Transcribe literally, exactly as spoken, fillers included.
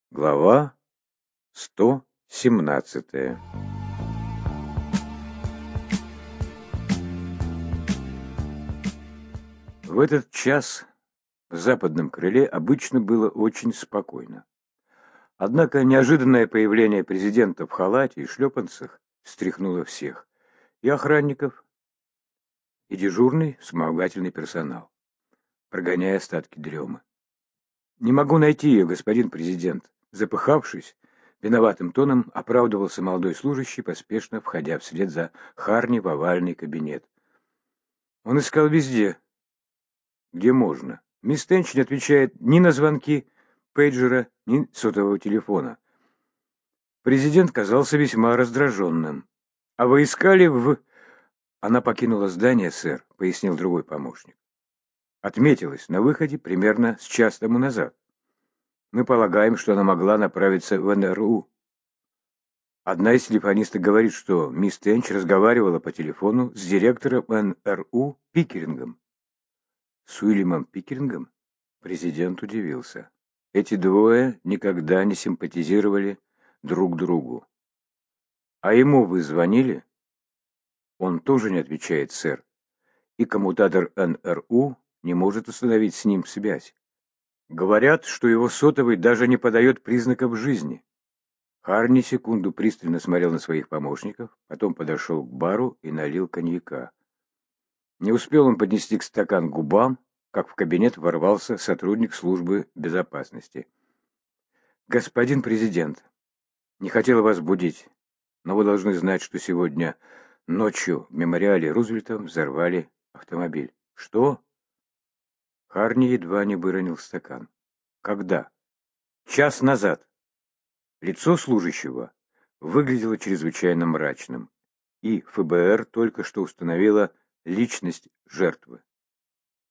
Глава сто семнадцатая. В этот час в западном крыле обычно было очень спокойно. Однако неожиданное появление президента в халате и шлепанцах встряхнуло всех: и охранников, и дежурный вспомогательный персонал, прогоняя остатки дремы. «Не могу найти ее, господин президент», запыхавшись, виноватым тоном оправдывался молодой служащий, поспешно входя вслед за Харни в овальный кабинет. Он искал везде, где можно. Мисс Тенч не отвечает ни на звонки пейджера, ни сотового телефона. Президент казался весьма раздраженным. «А вы искали в...» «Она покинула здание, сэр», — пояснил другой помощник. «Отметилась на выходе примерно с час тому назад. Мы полагаем, что она могла направиться в эн эр у. Одна из телефонисток говорит, что мисс Тенч разговаривала по телефону с директором эн эр у Пикерингом». «С Уильямом Пикерингом?» Президент удивился. Эти двое никогда не симпатизировали друг другу. «А ему вы звонили?» «Он тоже не отвечает, сэр. И коммутатор эн эр у не может установить с ним связь. Говорят, что его сотовый даже не подает признаков жизни». Харни секунду пристально смотрел на своих помощников, потом подошел к бару и налил коньяка. Не успел он поднести к стакан к губам, как в кабинет ворвался сотрудник службы безопасности. «Господин президент, не хотел вас будить, но вы должны знать, что сегодня ночью в мемориале Рузвельта взорвали автомобиль». «Что?» Харни едва не выронил стакан. «Когда?» «Час назад». Лицо служащего выглядело чрезвычайно мрачным, и эф бэ эр только что установило личность жертвы.